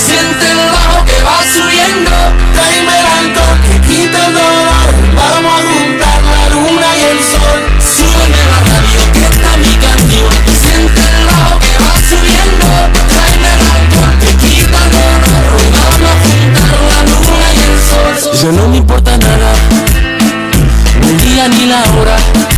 Siente el bajo que va subiendo, tráeme el alcohol que quita el dolor. Vamos a juntar la luna y el sol. Súbeme la radio que está mi canción. Siente el bajo que va subiendo, tráeme el alcohol que quita el dolor. Vamos a juntar la luna y el sol. Ya no me importa nada, ni el día ni la hora.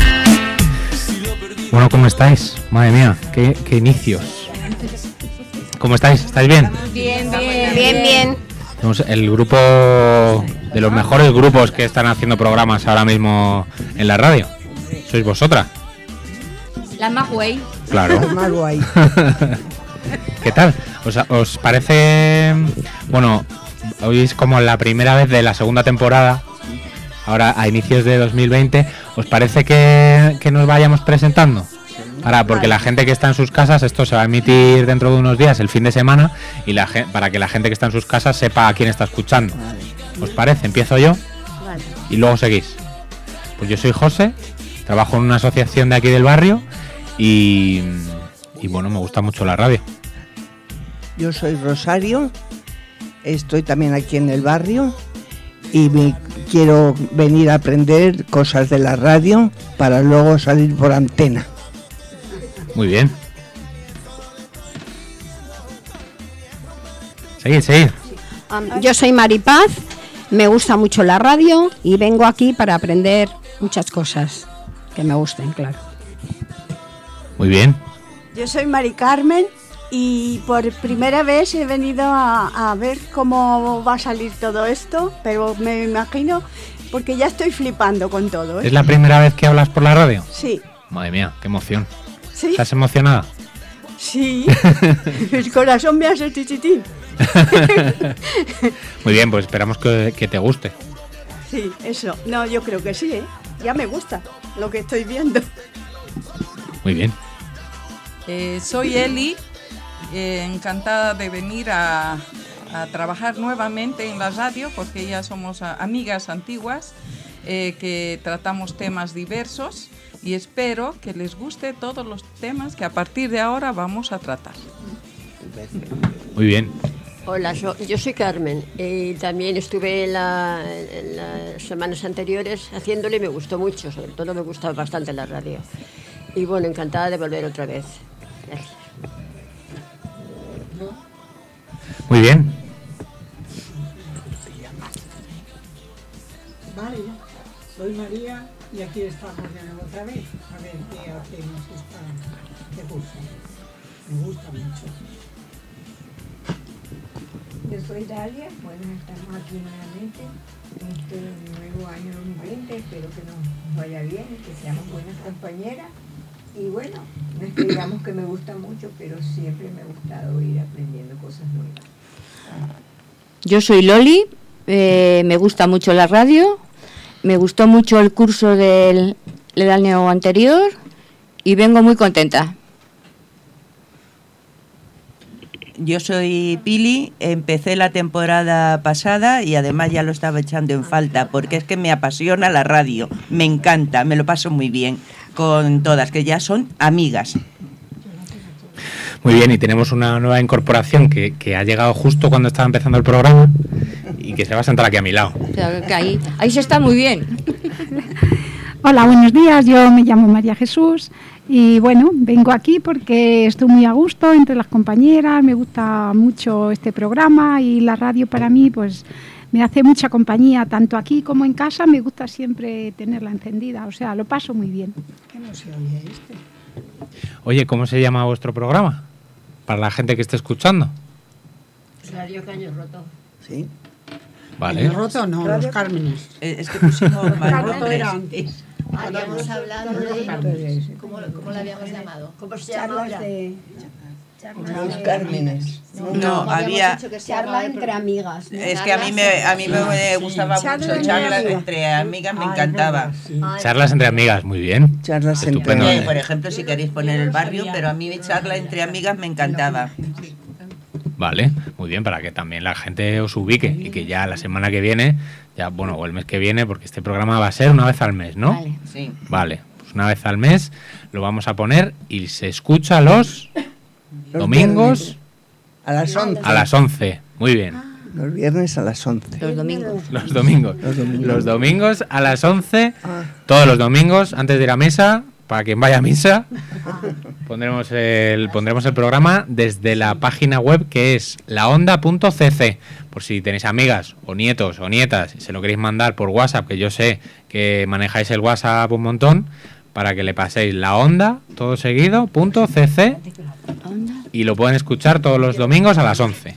Bueno, ¿cómo estáis? Madre mía, qué inicios. ¿Cómo estáis? ¿Estáis bien? Bien. Somos el grupo de los mejores grupos que están haciendo programas ahora mismo en la radio. ¿Sois vosotras? La más guay. Claro. La más guay. ¿Qué tal? ¿Os parece...? Bueno, hoy es como la primera vez de la segunda temporada, ahora a inicios de 2020. ¿Os parece que nos vayamos presentando? Porque la gente que está en sus casas, esto se va a emitir dentro de unos días, el fin de semana, y para que la gente que está en sus casas sepa a quién está escuchando. ¿Os parece? Empiezo yo y luego seguís. Pues yo soy José, trabajo en una asociación de aquí del barrio y bueno, me gusta mucho la radio. Yo soy Rosario, estoy también aquí en el barrio y quiero venir a aprender cosas de la radio para luego salir por antena. Muy bien. Seguid. Yo soy Maripaz, me gusta mucho la radio y vengo aquí para aprender muchas cosas que me gusten, claro. Muy bien. Yo soy Mari Carmen y por primera vez he venido a ver cómo va a salir todo esto, pero me imagino, porque ya estoy flipando con todo, ¿eh? ¿Es la primera vez que hablas por la radio? Sí. Madre mía, qué emoción. ¿Sí? ¿Estás emocionada? Sí. El corazón me hace chichitín. Muy bien, pues esperamos que te guste. Sí, eso. No, yo creo que sí, ¿eh? Ya me gusta lo que estoy viendo. Muy bien. Soy Eli, encantada de venir a trabajar nuevamente en la radio, porque ya somos amigas antiguas, que tratamos temas diversos y espero que les guste todos los temas que a partir de ahora vamos a tratar. Muy bien. Hola, yo soy Carmen y también estuve en las semanas anteriores haciéndole y me gustó mucho, sobre todo me gusta bastante la radio. Y bueno, encantada de volver otra vez. Gracias. Muy bien. Vale, soy María y aquí estamos de nuevo otra vez. A ver qué hacemos este curso. Me gusta mucho. Yo soy Dalia, bueno, estamos aquí nuevamente en este nuevo año 2020, espero que nos vaya bien, que seamos buenas compañeras y bueno, no es que digamos que me gusta mucho, pero siempre me ha gustado ir aprendiendo cosas nuevas. Yo soy Loli, me gusta mucho la radio, me gustó mucho el curso del año anterior y vengo muy contenta. Yo soy Pili, empecé la temporada pasada y además ya lo estaba echando en falta porque es que me apasiona la radio, me encanta, me lo paso muy bien con todas, que ya son amigas. Muy bien, y tenemos una nueva incorporación que ha llegado justo cuando estaba empezando el programa y que se va a sentar aquí a mi lado. O sea, que ahí se está muy bien. Hola, buenos días, yo me llamo María Jesús y bueno, vengo aquí porque estoy muy a gusto entre las compañeras, me gusta mucho este programa y la radio para mí pues me hace mucha compañía, tanto aquí como en casa, me gusta siempre tenerla encendida, o sea, lo paso muy bien. ¿Qué no se oye este? Oye, ¿cómo se llama vuestro programa? Para la gente que esté escuchando. Radio Caño Roto. Sí. Vale. ¿El roto no? Los Cármenes. Es que pusimos más El roto nombres. era antes. Habíamos hablado de... ¿Cómo lo habíamos llamado? ¿Cómo se llama ahora? Los Cármenes. No, había... Charla entre amigas, ¿no? Es que a mí me gustaba mucho charlas entre amigas, me encantaba. Charlas entre amigas, muy bien. Charlas Estupendo. entre Por ejemplo, si queréis poner el barrio, pero a mí mi charla entre amigas me encantaba. Vale, muy bien, para que también la gente os ubique y que ya la semana que viene, ya bueno, o el mes que viene, porque este programa va a ser una vez al mes, ¿no? Vale. Sí. Vale, pues una vez al mes lo vamos a poner y se escucha los domingos a las 11. A las 11, Muy bien. Los viernes a las 11. Los domingos. Los domingos. Los domingos. Los domingos a las 11, todos los domingos, antes de ir a misa, para quien vaya a misa, pondremos el programa desde la página web que es laonda.cc. Por si tenéis amigas o nietos o nietas y se lo queréis mandar por WhatsApp, que yo sé que manejáis el WhatsApp un montón, para que le paséis la onda, todo seguido, .cc, y lo pueden escuchar todos los domingos a las 11.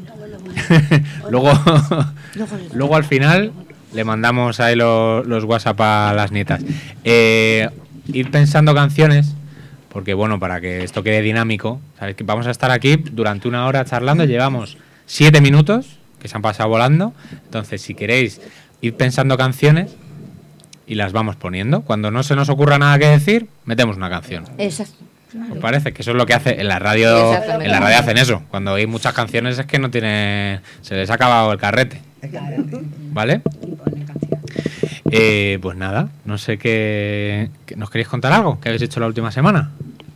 luego al final le mandamos ahí los WhatsApp a las nietas. Ir pensando canciones, porque bueno, para que esto quede dinámico, ¿sabes? Que vamos a estar aquí durante 1 hora charlando, llevamos 7 minutos que se han pasado volando, entonces si queréis ir pensando canciones y las vamos poniendo, cuando no se nos ocurra nada que decir, metemos una canción. Exacto. ¿Os parece? Que eso es lo que hace en la radio. En la radio hacen eso. Cuando hay muchas canciones es que no tiene, se les ha acabado el carrete. ¿Vale? Pues nada, no sé qué. ¿Nos queréis contar algo? ¿Qué habéis hecho la última semana?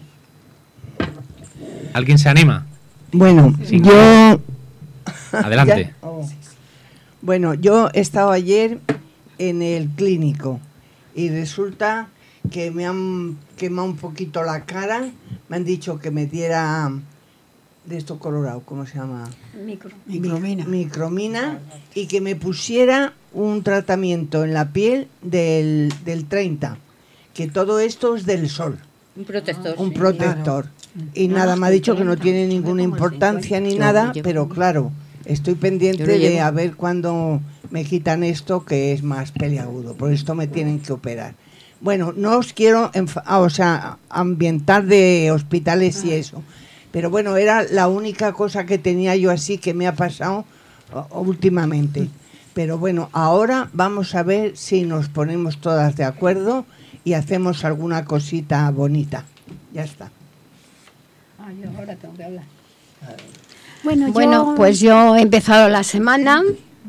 ¿Alguien se anima? Bueno, Sí. yo... Adelante. Bueno, yo he estado ayer en el clínico y resulta que me han quemado un poquito la cara, me han dicho que me diera de esto colorado, ¿cómo se llama? Micromina, y que me pusiera un tratamiento en la piel del 30, que todo esto es del sol. Un protector. Un protector. Y nada, me ha dicho que no tiene ninguna importancia ni nada, pero claro, estoy pendiente de a ver cuándo me quitan esto, que es más peliagudo. Por esto me tienen que operar. Bueno, no os quiero ambientar de hospitales y eso, pero bueno, era la única cosa que tenía yo así que me ha pasado últimamente. Pero bueno, ahora vamos a ver si nos ponemos todas de acuerdo y hacemos alguna cosita bonita. Ya está. Yo ahora tengo que hablar. Bueno, Pues yo he empezado la semana.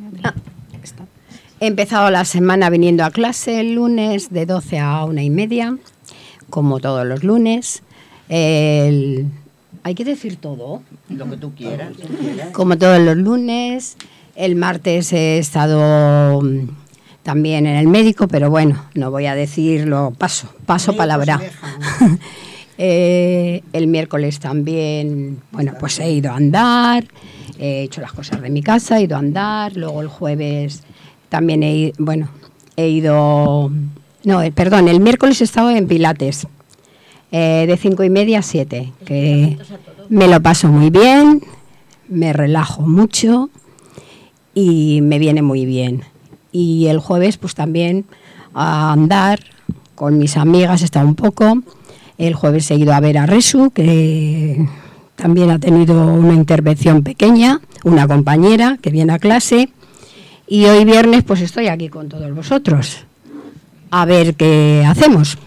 He empezado la semana viniendo a clase el lunes de 12 a 1:30, como todos los lunes. Hay que decir todo. Lo que tú quieras. Como todos los lunes. El martes he estado también en el médico, pero bueno, no voy a decirlo, paso palabra. El miércoles también, bueno, pues he ido a andar, he hecho las cosas de mi casa, he ido a andar. Luego el jueves también el miércoles he estado en Pilates, de 5:30 a 7, que me lo paso muy bien, me relajo mucho y me viene muy bien. Y el jueves pues también a andar con mis amigas, he estado un poco. El jueves he ido a ver a Resu, que también ha tenido una intervención pequeña, una compañera que viene a clase. Y hoy viernes pues estoy aquí con todos vosotros. A ver qué hacemos.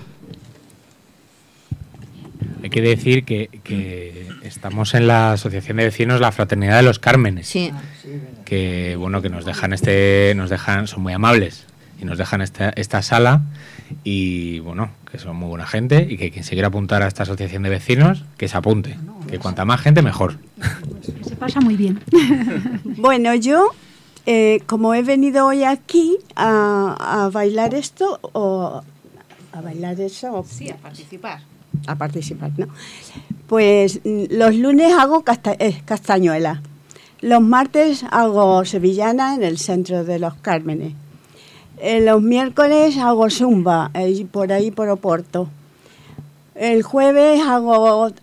Hay que decir que estamos en la Asociación de Vecinos La Fraternidad de los Cármenes. Sí. Que bueno, que nos dejan, son muy amables y nos dejan esta sala, y bueno, que son muy buena gente, y que quien se quiera apuntar a esta asociación de vecinos, que se apunte, que cuanta más gente mejor. se pasa muy bien. Bueno, yo, como he venido hoy aquí a bailar esto, o a bailar eso... Sí, a participar. A participar, ¿no? Pues los lunes hago castañuela. Los martes hago sevillana en el centro de los Cármenes. Los miércoles hago zumba, por ahí por Oporto. El jueves hago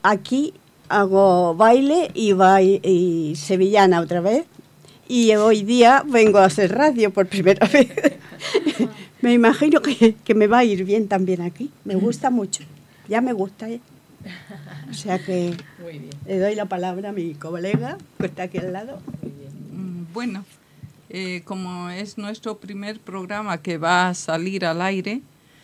baile y sevillana otra vez. Y hoy día vengo a hacer radio por primera vez. Me imagino que me va a ir bien también aquí. Me gusta mucho. Ya me gusta, ¿eh? O sea que le doy la palabra a mi colega que está aquí al lado. Bueno, como es nuestro primer programa que va a salir al aire,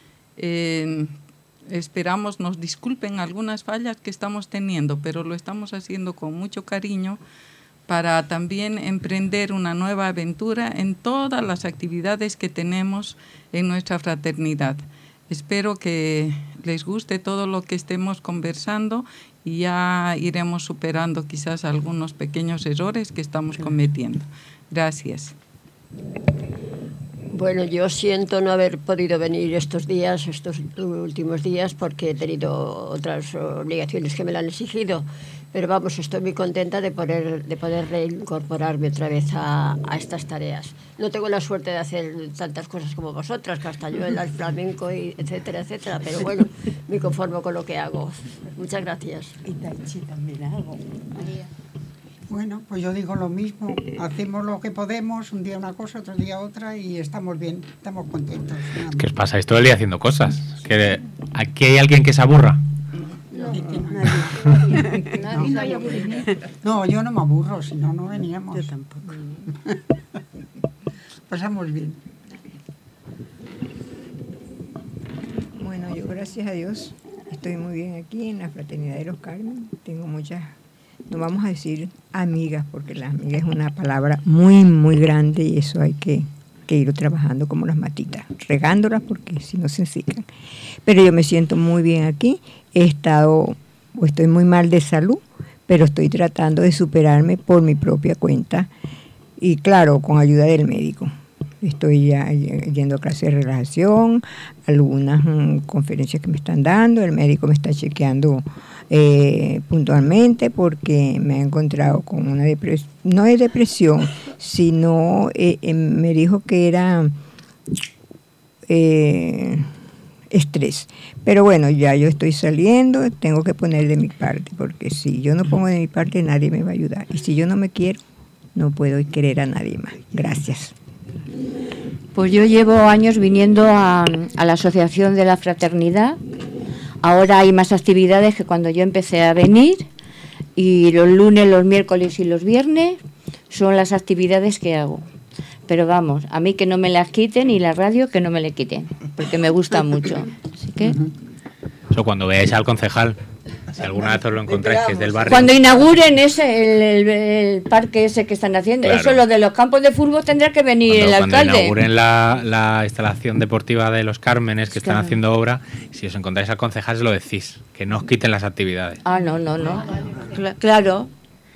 esperamos nos disculpen algunas fallas que estamos teniendo, pero lo estamos haciendo con mucho cariño para también emprender una nueva aventura en todas las actividades que tenemos en nuestra fraternidad. espero que les guste todo lo que estemos conversando y ya iremos superando quizás algunos pequeños errores que estamos cometiendo. Gracias. Bueno, yo siento no haber podido venir estos últimos días, porque he tenido otras obligaciones que me la han exigido. Pero vamos, estoy muy contenta de poder reincorporarme otra vez a estas tareas. No tengo la suerte de hacer tantas cosas como vosotras, castañuela, el flamenco, etcétera, etcétera. Pero bueno, me conformo con lo que hago. Muchas gracias. Y Tai Chi también hago. María. Bueno, pues yo digo lo mismo, hacemos lo que podemos, un día una cosa, otro día otra, y estamos bien, estamos contentos. ¿Qué os pasáis todo el día haciendo cosas? ¿Que aquí hay alguien que se aburra? No, yo no me aburro, si no, no veníamos. Yo tampoco. Pasamos bien. Bueno, yo gracias a Dios estoy muy bien aquí en la Fraternidad de los Carmen. Tengo muchas, no vamos a decir amigas, porque la amiga es una palabra muy, muy grande y eso hay que ir trabajando como las matitas, regándolas porque si no se secan. Pero yo me siento muy bien aquí. Estoy muy mal de salud, pero estoy tratando de superarme por mi propia cuenta y claro, con ayuda del médico. Estoy ya yendo a clases de relajación, algunas conferencias que me están dando, el médico me está chequeando puntualmente porque me ha encontrado con una depresión, no es depresión, sino me dijo que era estrés. Pero bueno, ya yo estoy saliendo, tengo que poner de mi parte, porque si yo no pongo de mi parte nadie me va a ayudar. Y si yo no me quiero, no puedo querer a nadie más. Gracias. Pues yo llevo años viniendo a la Asociación de la Fraternidad. Ahora hay más actividades que cuando yo empecé a venir, y los lunes, los miércoles y los viernes son las actividades que hago. Pero vamos, a mí que no me las quiten y la radio que no me le quiten, porque me gusta mucho. Así que... Eso cuando veáis al concejal, si alguna vez os lo encontráis, que es del barrio. Cuando inauguren el parque ese que están haciendo, Claro. eso lo de los campos de fútbol tendrá que venir el Cuando alcalde. inauguren la instalación deportiva de los Cármenes, que están haciendo obra, si os encontráis al concejal, se lo decís, que no os quiten las actividades. Ah, no. Claro.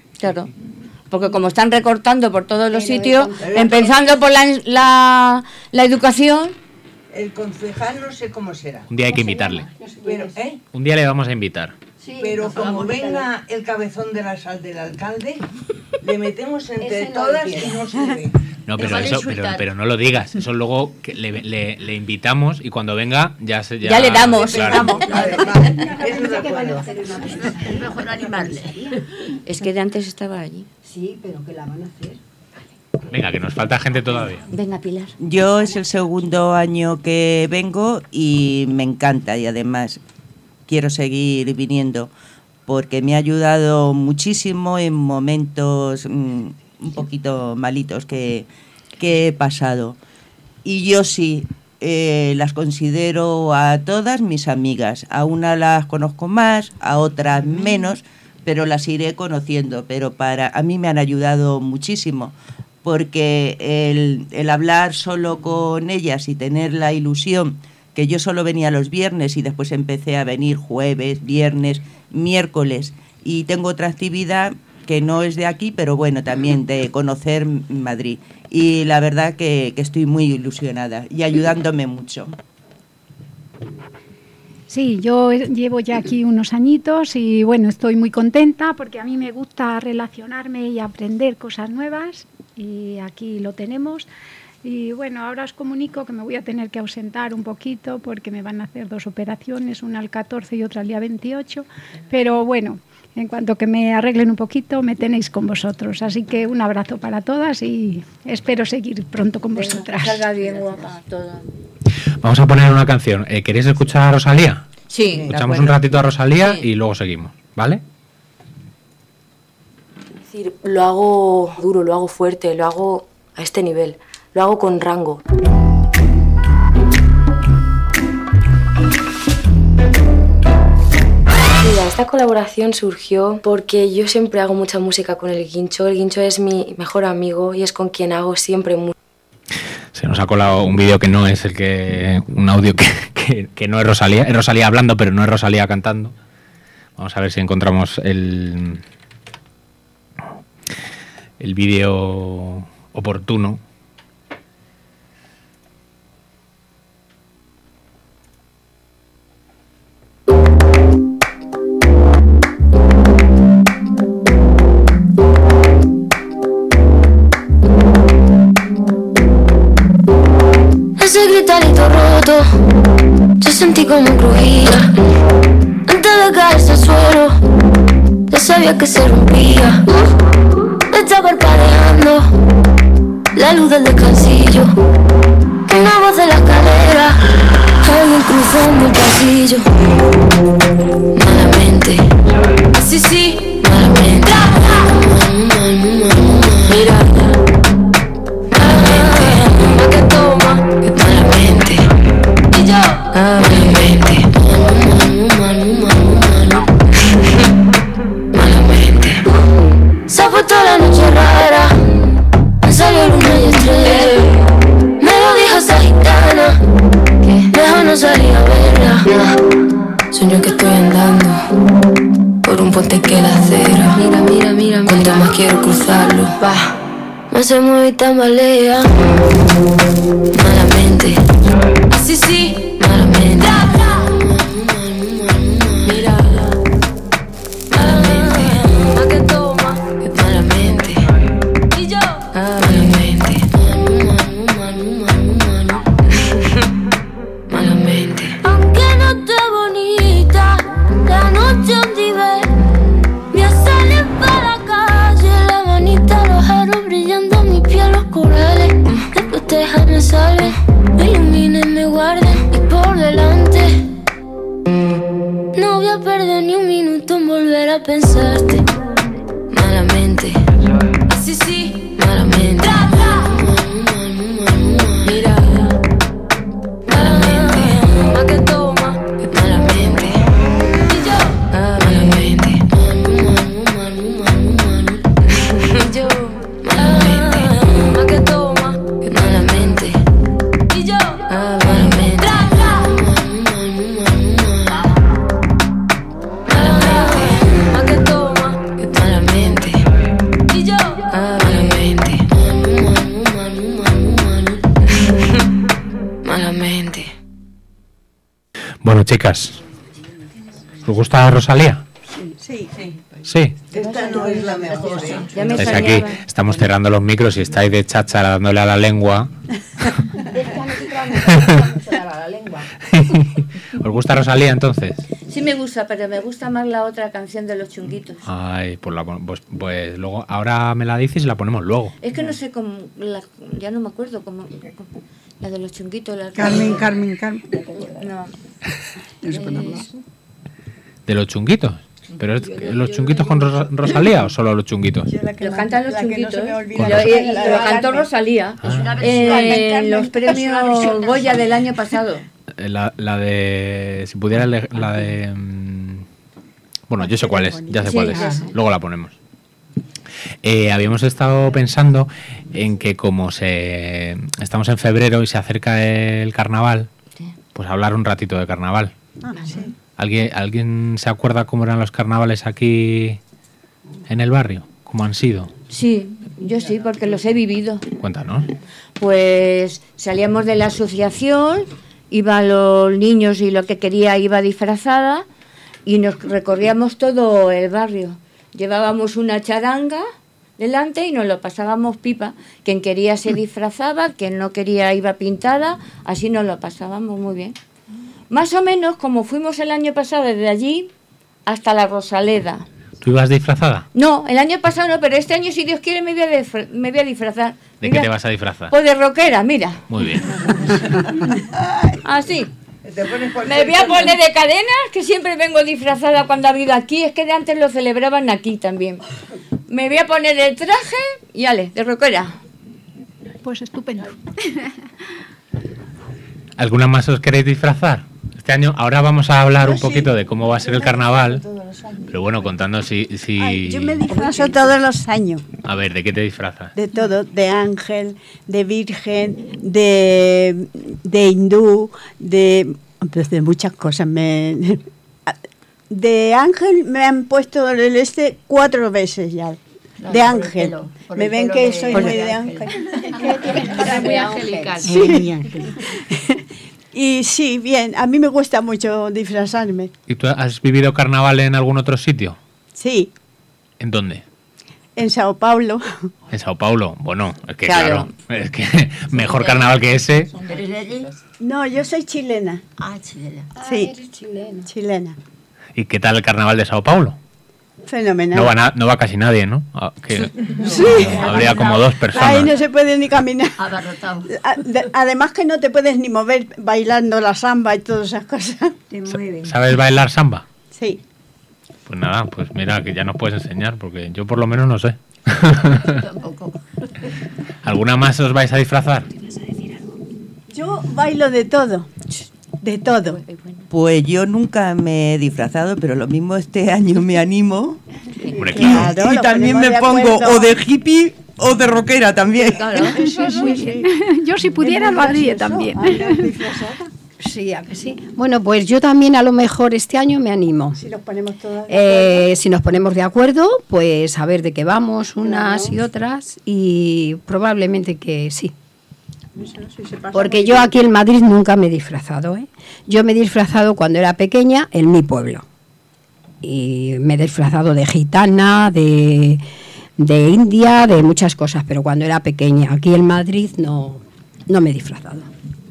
Porque como están recortando por todos los sitios, empezando por la educación. El concejal no sé cómo será. Un día hay que invitarle. Pero, Un día le vamos a invitar. pero como venga el cabezón de la sal del alcalde, le metemos entre todas y no se ve. No, pero no lo digas. Eso luego que le invitamos y cuando venga ya le damos. Claro. Eso de acuerdo. Es mejor animarle. Es que de antes estaba allí. Sí, pero que la van a hacer. Venga, que nos falta gente todavía. Venga, Pilar. Yo es el segundo año que vengo y me encanta, y además quiero seguir viniendo porque me ha ayudado muchísimo en momentos un poquito malitos que he pasado. Y yo sí, las considero a todas mis amigas. A una las conozco más, a otras menos, pero las iré conociendo. Pero a mí me han ayudado muchísimo, porque el hablar solo con ellas y tener la ilusión, que yo solo venía los viernes y después empecé a venir jueves, viernes, miércoles, y tengo otra actividad que no es de aquí, pero bueno, también de conocer Madrid. Y la verdad que estoy muy ilusionada y ayudándome mucho. Sí, yo llevo ya aquí unos añitos y bueno, estoy muy contenta porque a mí me gusta relacionarme y aprender cosas nuevas y aquí lo tenemos. Y bueno, ahora os comunico que me voy a tener que ausentar un poquito porque me van a hacer 2 operaciones, una al 14 y otra al día 28, pero bueno, en cuanto que me arreglen un poquito me tenéis con vosotros, así que un abrazo para todas y espero seguir pronto con vosotras. Salga bien guapa toda. Vamos a poner una canción. ¿Queréis escuchar a Rosalía? Sí. Escuchamos un ratito a Rosalía y luego seguimos, ¿vale? Es decir, lo hago duro, lo hago fuerte, lo hago a este nivel, lo hago con rango. Mira, esta colaboración surgió porque yo siempre hago mucha música con el Guincho. El Guincho es mi mejor amigo y es con quien hago siempre música. Se nos ha colado un vídeo que no es un audio que que no es Rosalía hablando, pero no es Rosalía cantando. Vamos a ver si encontramos el vídeo oportuno. Ese gritarito roto, yo sentí como crujía. Antes de caerse al suelo, ya sabía que se rompía. Está parpadeando la luz del descansillo. Una voz de la escalera, alguien cruzando el pasillo. Malamente, sí, sí, malamente. Mira, malamente, que toma, que malamente. Y yo, malamente, malamente. Se ha puesto la noche rara, me salió luna y estrella. Me lo dijo esa gitana, que mejor no salir a verla. Sueño que estoy andando por un puente que la acera. Mira, mira, mira, cuanto más quiero cruzarlo, va, más se mueve y tambalea. Malamente, sí, sí, malamente. Mira, malamente, más que toma, que malamente. Y yo, malamente, malamente. Aunque no esté bonita, la noche donde ve, voy a salir para la calle, la manita, los aros brillando, mi piel, los corales. Después te dejan salve, me iluminen, me guarden y por delante. No voy a perder ni un minuto en volver a pensarte. Malamente, sí, sí, malamente. Mira, malamente, más que toma, que malamente. Y yo, malamente. Y yo, malamente, más que toma, que malamente. Y yo, malamente. Más que toma, que malamente. Y yo, malamente. Malamente. Bueno, chicas, ¿os gusta Rosalía? Sí, sí. Sí. Esta no es la mejor, ¿eh? Estáis aquí, estamos cerrando los micros y estáis de cháchara dándole a la lengua. ¿Os gusta Rosalía entonces? Sí me gusta, pero me gusta más la otra canción de Los Chunguitos. Ay, pues luego, ahora me la dices y la ponemos luego. Es que no sé cómo, ya no me acuerdo cómo, la de Los Chunguitos. Carmen. No. ¿De los chunguitos? ¿Pero es los chunguitos con Rosalía o solo los chunguitos? Lo cantan Los Chunguitos. Lo Lo cantó Rosalía. Los premios Goya del año pasado. La de... Si pudiera... La de... Bueno, yo sé cuál es. Ya sé cuál es. Luego la ponemos. Habíamos estado pensando en que como estamos en febrero y se acerca el carnaval, pues hablar un ratito de carnaval. Sí. ¿Alguien se acuerda cómo eran los carnavales aquí en el barrio? ¿Cómo han sido? Sí, yo sí, porque los he vivido. Cuéntanos. Pues salíamos de la asociación, iban los niños y lo que quería iba disfrazada y nos recorríamos todo el barrio. Llevábamos una charanga delante y nos lo pasábamos pipa. Quien quería se disfrazaba, quien no quería iba pintada, así nos lo pasábamos muy bien. Más o menos como fuimos el año pasado desde allí hasta la Rosaleda. ¿Tú ibas disfrazada? No, el año pasado no, pero este año, si Dios quiere, me voy a disfrazar. ¿De qué te vas a disfrazar? Pues de rockera, mira. Muy bien. Así. Me voy a poner de cadenas, que siempre vengo disfrazada cuando ha habido aquí. Es que de antes lo celebraban aquí también. Me voy a poner el traje y ale, de rockera. Pues estupendo. ¿Alguna más os queréis disfrazar? Este año, ahora vamos a hablar un poquito de cómo va a ser el carnaval, pero bueno, contando si... Ay, yo me disfrazo todos los años. A ver, ¿de qué te disfrazas? De todo, de ángel, de virgen, de hindú, de Pues de muchas cosas. De Ángel me han puesto el 4 veces ya. Claro, de Ángel. por Me el ven pelo que de- soy por muy el de Ángel. Ángel. Muy angelical. Sí. Muy angelical. Y sí, bien, a mí me gusta mucho disfrazarme. ¿Y tú has vivido carnaval en algún otro sitio? Sí, ¿En dónde? en Sao Paulo. En Sao Paulo. Bueno, es que Claro. claro, es que mejor carnaval que ese. ¿Eres de allí? No, yo soy chilena. Ah, chilena. Sí, chilena. ¿Y qué tal el carnaval de Sao Paulo? Fenomenal. No va casi nadie, ¿no? Ah, que Sí. habría como 2 personas. Ahí no se puede ni caminar. Abarrotado. Además que no te puedes ni mover bailando la samba y todas esas cosas. Te mueven. ¿Sabes bailar samba? Sí. Pues nada, pues mira, que ya nos puedes enseñar, porque yo por lo menos no sé. Tampoco. ¿Alguna más os vais a disfrazar? Yo bailo de todo. De todo. Pues yo nunca me he disfrazado, pero lo mismo este año me animo. Hombre, Claro, y lo también ponemos me de pongo acuerdo. o de hippie o de rockera también. Muy bien. Yo si pudiera lo haría también. Sí, ¿a que sí? Bueno, pues yo también a lo mejor este año me animo. Si nos ponemos todas. Si nos ponemos de acuerdo, pues a ver de qué vamos unas y otras y probablemente que sí. Porque yo aquí en Madrid nunca me he disfrazado, ¿eh? Yo me he disfrazado cuando era pequeña en mi pueblo. Y me he disfrazado de gitana, de india, de muchas cosas, pero cuando era pequeña. Aquí en Madrid no me he disfrazado.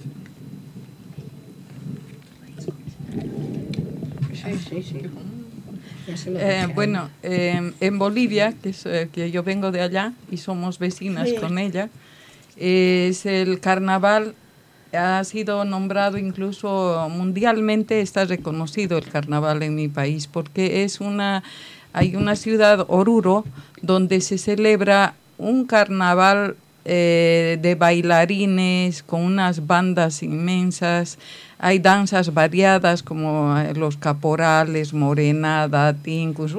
Bueno, en Bolivia, que yo vengo de allá y somos vecinas Sí. con ella, es el carnaval, ha sido nombrado incluso mundialmente, está reconocido el carnaval en mi país, porque hay una ciudad, Oruro, donde se celebra un carnaval de bailarines con unas bandas inmensas. Hay danzas variadas como los caporales, morenada, tincus,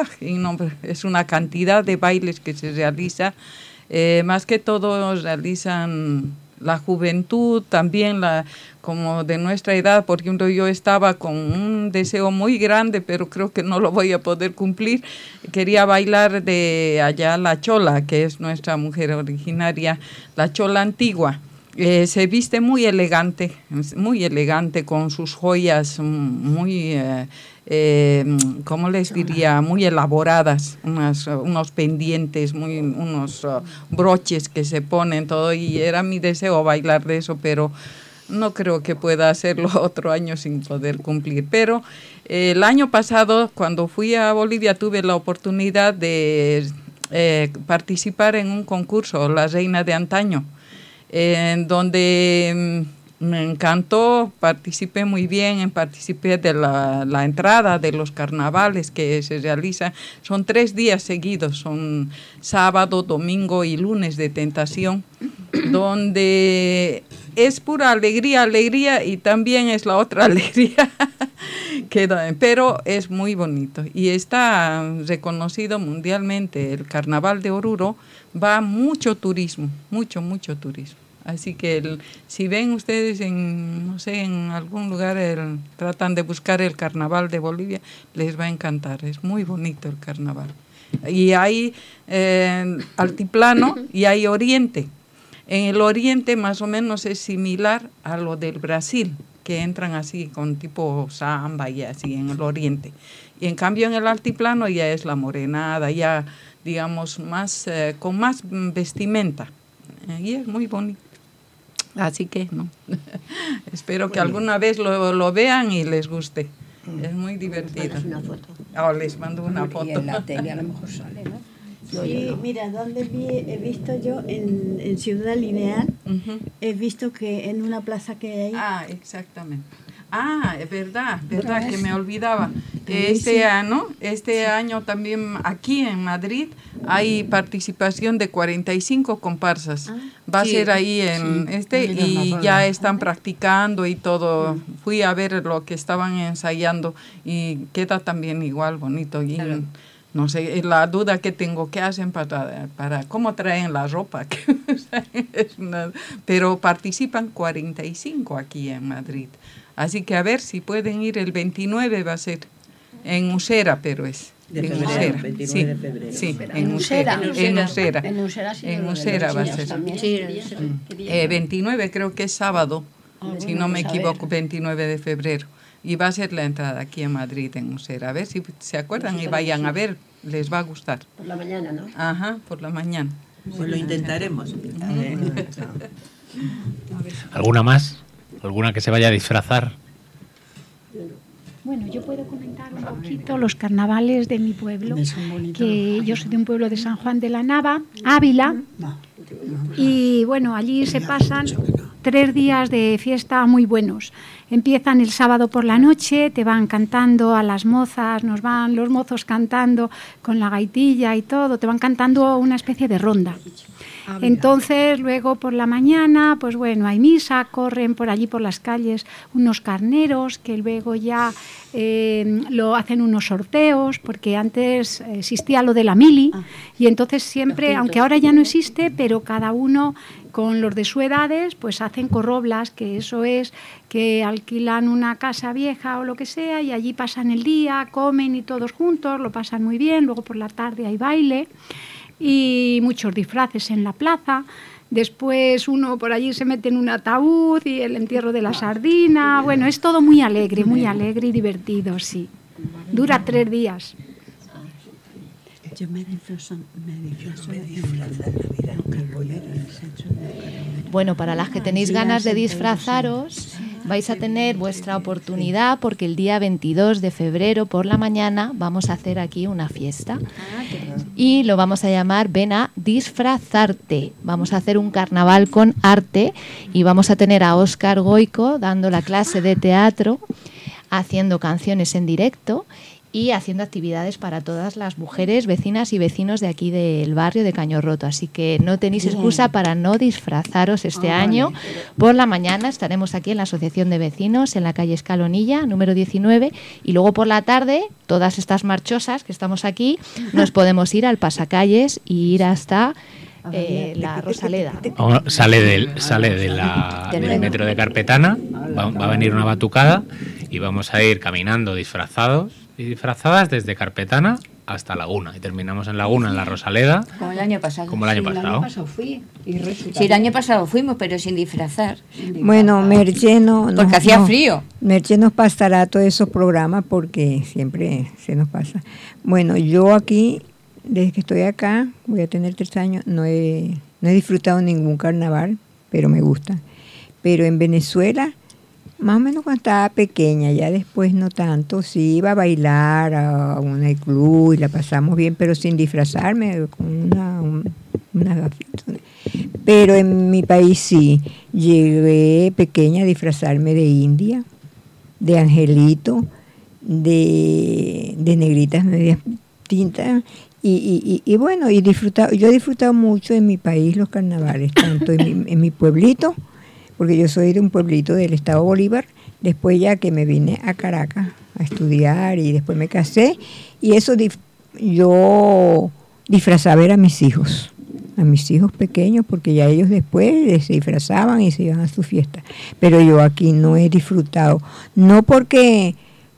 es una cantidad de bailes que se realiza. Más que todo realizan la juventud, también como de nuestra edad. Por ejemplo, yo estaba con un deseo muy grande, pero creo que no lo voy a poder cumplir. Quería bailar de allá la chola, que es nuestra mujer originaria, la chola antigua. Se viste muy elegante con sus joyas muy, ¿cómo les diría? Muy elaboradas, unos pendientes, unos broches que se ponen, todo, y era mi deseo bailar de eso, pero no creo que pueda hacerlo otro año sin poder cumplir. Pero el año pasado, cuando fui a Bolivia, tuve la oportunidad de participar en un concurso, La Reina de Antaño, en donde me encantó, participé muy bien, participé de la entrada de los carnavales que se realizan. Son 3 días seguidos, son sábado, domingo y lunes de tentación, donde es pura alegría y también es la otra alegría, pero es muy bonito y está reconocido mundialmente. El carnaval de Oruro va mucho turismo, mucho turismo. Así que si ven ustedes en algún lugar, tratan de buscar el carnaval de Bolivia, les va a encantar, es muy bonito el carnaval. Y hay altiplano y hay oriente. En el oriente más o menos es similar a lo del Brasil, que entran así con tipo samba y así en el oriente. Y en cambio en el altiplano ya es la morenada, ya digamos con más vestimenta. Y es muy bonito. Así que no. Espero que alguna vez lo vean y les guste. Es muy divertido. Les mando una foto. Y en la tele a lo mejor sale, ¿no? Sí, mira, donde he visto yo en Ciudad Lineal, he visto que en una plaza que hay... Ah, exactamente. Ah, es verdad que me olvidaba. Sí. Este año también aquí en Madrid hay participación de 45 comparsas. Va a ser ahí y ya están practicando y todo. Fui a ver lo que estaban ensayando y queda también igual bonito. Y no sé, la duda que tengo, ¿qué hacen para cómo traen la ropa? Pero participan 45 aquí en Madrid. Así que a ver si pueden ir el 29, va a ser en Usera, pero es. De en febrero, Usera. 29 de febrero. Sí, En Usera. En Usera. En Usera, sí, En lo de Usera los va a días ser. también. Sí, ¿qué día? 29 creo que es sábado, si no me equivoco, 29 de febrero. Y va a ser la entrada aquí en Madrid, en Usera. A ver si se acuerdan y vayan a ver, les va a gustar. Por la mañana, ¿no? Ajá, por la mañana. Pues lo intentaremos. ¿Alguna más? ¿Alguna que se vaya a disfrazar? Bueno, yo puedo comentar un poquito los carnavales de mi pueblo, que yo soy de un pueblo de San Juan de la Nava, Ávila, y bueno, allí se pasan 3 días de fiesta muy buenos. Empiezan el sábado por la noche, te van cantando a las mozas, nos van los mozos cantando con la gaitilla y todo, te van cantando una especie de ronda. Entonces, luego por la mañana, pues bueno, hay misa, corren por allí por las calles unos carneros que luego ya lo hacen unos sorteos, porque antes existía lo de la mili y entonces siempre, aunque ahora ya no existe, pero cada uno con los de su edades, pues hacen corroblas, que eso es que alquilan una casa vieja o lo que sea y allí pasan el día, comen y todos juntos, lo pasan muy bien, luego por la tarde hay baile y muchos disfraces en la plaza. Después uno por allí se mete en un ataúd y el entierro de la sardina. Bueno, es todo muy alegre y divertido, sí. Dura 3 días. Yo me disfrazo Bueno, para las que tenéis ganas de disfrazaros, vais a tener vuestra oportunidad porque el día 22 de febrero por la mañana vamos a hacer aquí una fiesta y lo vamos a llamar Ven a disfrazarte. Vamos a hacer un carnaval con arte y vamos a tener a Óscar Goico dando la clase de teatro, haciendo canciones en directo y haciendo actividades para todas las mujeres, vecinas y vecinos de aquí del barrio de Cañorroto. Así que no tenéis excusa para no disfrazaros este año. Por la mañana estaremos aquí en la Asociación de Vecinos, en la calle Escalonilla, número 19, y luego por la tarde, todas estas marchosas que estamos aquí, nos podemos ir al Pasacalles y ir hasta la Rosaleda. Sale del metro de Carpetana, va a venir una batucada y vamos a ir caminando disfrazados y disfrazadas desde Carpetana hasta Laguna y terminamos en Laguna, en la Rosaleda. Como el año pasado. Como el año pasado. El año pasado fui y resultado. Sí, el año pasado fuimos, pero sin disfrazar. Bueno, Merche porque hacía frío. Merche nos pasará todos esos programas porque siempre se nos pasa. Bueno, yo aquí, desde que estoy acá, voy a tener 3 años, no he disfrutado ningún carnaval, pero me gusta. Pero en Venezuela, más o menos cuando estaba pequeña, ya después no tanto, sí iba a bailar a un club y la pasamos bien, pero sin disfrazarme, con una gafita. Pero en mi país sí, llegué pequeña a disfrazarme de india, de angelito, de negritas medias tintas, y bueno, yo he disfrutado mucho en mi país los carnavales, tanto en mi pueblito, porque yo soy de un pueblito del estado Bolívar, después ya que me vine a Caracas a estudiar y después me casé, y eso yo disfrazaba a mis hijos pequeños, porque ya ellos después se disfrazaban y se iban a su fiesta, pero yo aquí no he disfrutado, no porque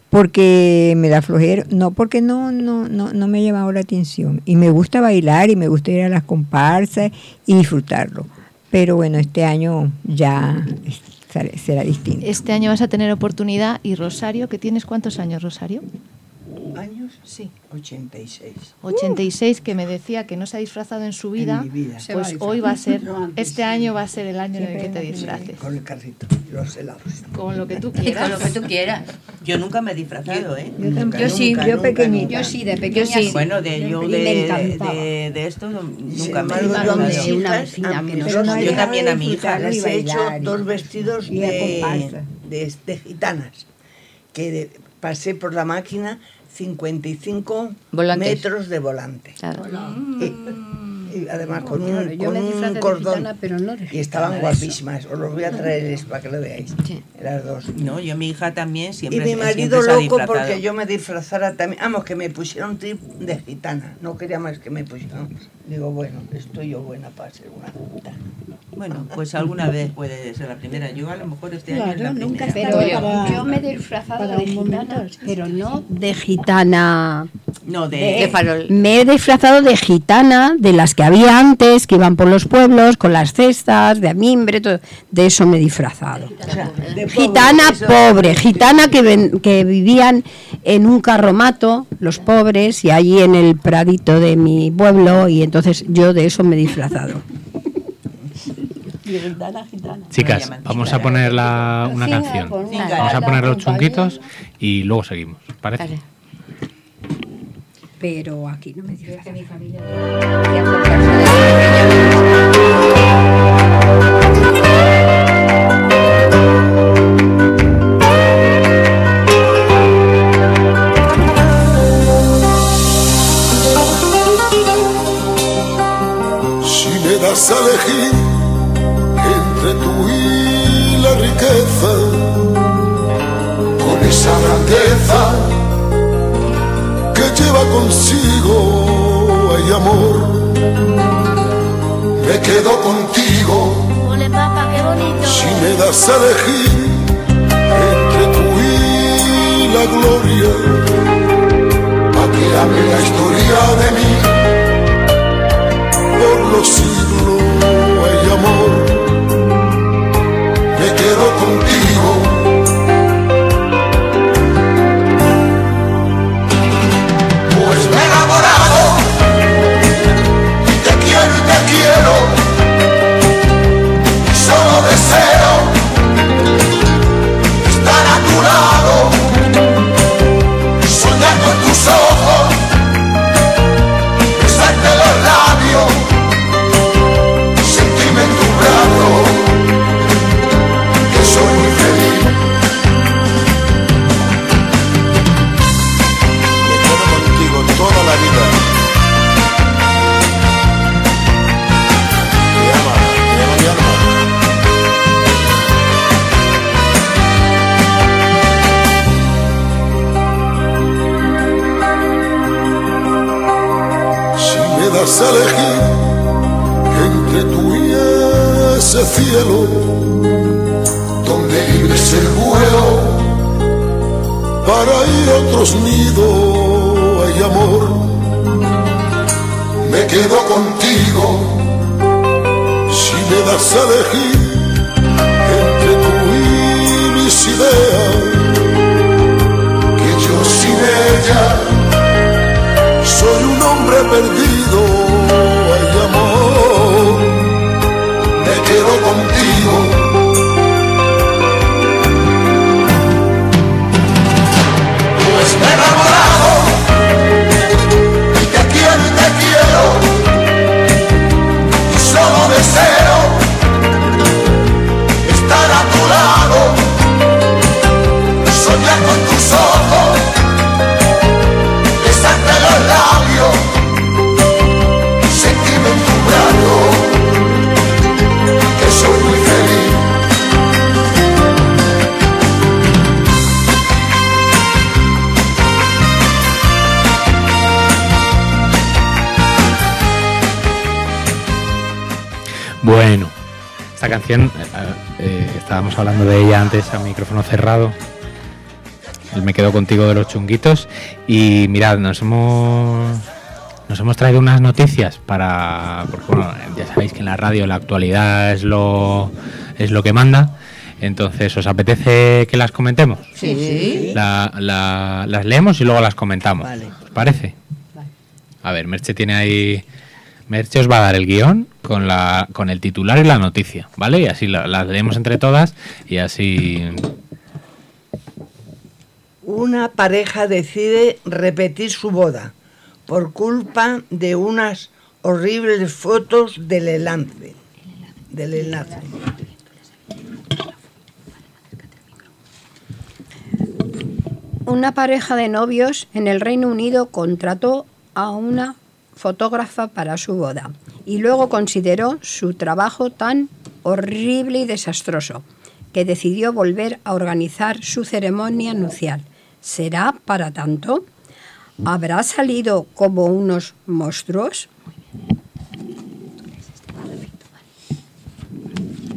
me da flojera, no porque no me ha llamado la atención, y me gusta bailar y me gusta ir a las comparsas y disfrutarlo. Pero bueno, este año ya será distinto. Este año vas a tener oportunidad. ¿Y Rosario, que tienes cuántos años, Rosario? ¿Años? Sí. 86. 86, que me decía que no se ha disfrazado en su vida. En mi vida. Pues hoy va a ser, este año va a ser el año en el que te disfraces. Con el carrito, los helados. Con lo que tú quieras. Con lo que tú quieras. Yo nunca me he disfrazado, ¿eh? Yo sí, yo pequeñita. Yo sí, de pequeña sí. Bueno, de esto nunca me he disfrazado. Yo también a mi hija les he hecho 2 vestidos de gitanas, que pasé por la máquina 55 metros de volante. Claro. Y además con un cordón. Y estaban guapísimas. Os los voy a traer para que lo veáis. Sí. Las 2. No, yo mi hija también siempre. Y mi marido loco porque yo me disfrazara también. Vamos, que me pusieron trip de gitana. No quería más que me pusieran. Digo, bueno, estoy yo buena para ser una gitana. Bueno, pues alguna vez puede ser la primera. Yo a lo mejor este año es la nunca primera. Pero yo me he disfrazado de gitana, pero no de gitana. No, de farol. Me he disfrazado de gitana, de las que había antes, que iban por los pueblos con las cestas, de mimbre, todo. De eso me he disfrazado. Gitana pobre, gitana que vivían en un carromato, los pobres, y allí en el pradito de mi pueblo, y entonces yo de eso me he disfrazado. Chicas, vamos a poner una canción. Vamos a poner los chunguitos y luego seguimos. ¿Parece? Vale. Pero aquí no me disfrazo. Mi familia. Si me das a elegir entre tú y la riqueza, con esa grandeza que lleva consigo, ay amor, me quedo contigo. Ole papá, qué bonito. Si me das a elegir entre tú y la gloria, pa' que hable la historia de mí por los siglos, ay amor, me quedo contigo. Pues me he enamorado y te quiero, y solo deseo estar a tu lado, soñar con tus ojos, besarte los labios, sentirme en tu brazo, que soy muy feliz. Me quedo contigo toda la vida. Te ama mi alma. Si me das a elegir entre tú y ese cielo, donde libres el vuelo para ir a otros nidos, ay amor, me quedo contigo. Si me das a elegir entre tú y mis ideas, que yo sin ella soy un hombre perdido, ay amor, me quedo contigo. Pues me he enamorado y te quiero, y solo deseo estar a tu lado, soñar con tus ojos, besarte los labios, sentirme en tu brazo, que soy muy feliz. Bueno, esta canción, estábamos hablando de ella antes a micrófono cerrado. El Me quedo contigo de los chunguitos. Y mirad, nos hemos traído unas noticias porque bueno, ya sabéis que en la radio la actualidad es lo que manda. Entonces, ¿os apetece que las comentemos? Sí. Las leemos y luego las comentamos. Vale. ¿Os parece? Vale. A ver, Merche tiene ahí. Merche os va a dar el guión con el titular y la noticia, ¿vale? Y así las leemos entre todas y así. Una pareja decide repetir su boda por culpa de unas horribles fotos del enlace. Una pareja de novios en el Reino Unido contrató a una fotógrafa para su boda y luego consideró su trabajo tan horrible y desastroso que decidió volver a organizar su ceremonia nupcial. ¿Será para tanto? ¿Habrá salido como unos monstruos?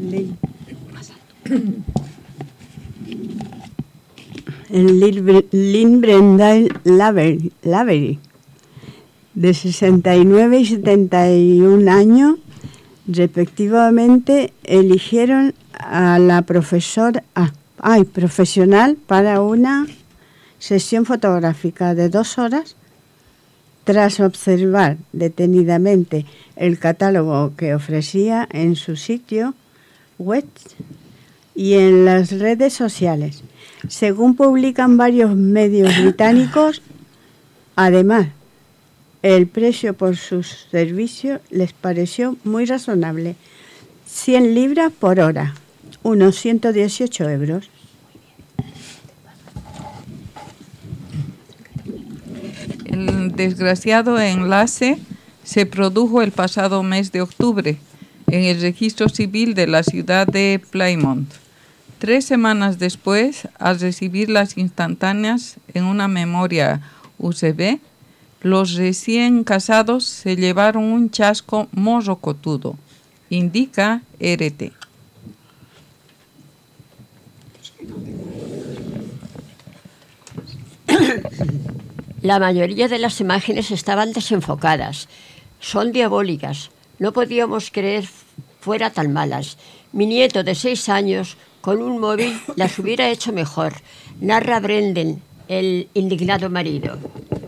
Lynn Brendale Lavery, de 69 y 71 años, respectivamente, eligieron a la profesional para una sesión fotográfica de 2 horas. Tras observar detenidamente el catálogo que ofrecía en su sitio web y en las redes sociales, según publican varios medios británicos, además, el precio por sus servicios les pareció muy razonable, 100 libras por hora, unos 118 euros. El desgraciado enlace se produjo el pasado mes de octubre en el registro civil de la ciudad de Plymouth. 3 semanas después, al recibir las instantáneas en una memoria USB, los recién casados se llevaron un chasco morrocotudo. Indica RT. La mayoría de las imágenes estaban desenfocadas. Son diabólicas. No podíamos creer fuera tan malas. Mi nieto de 6 años, con un móvil, las hubiera hecho mejor. Narra Brendan, el indignado marido.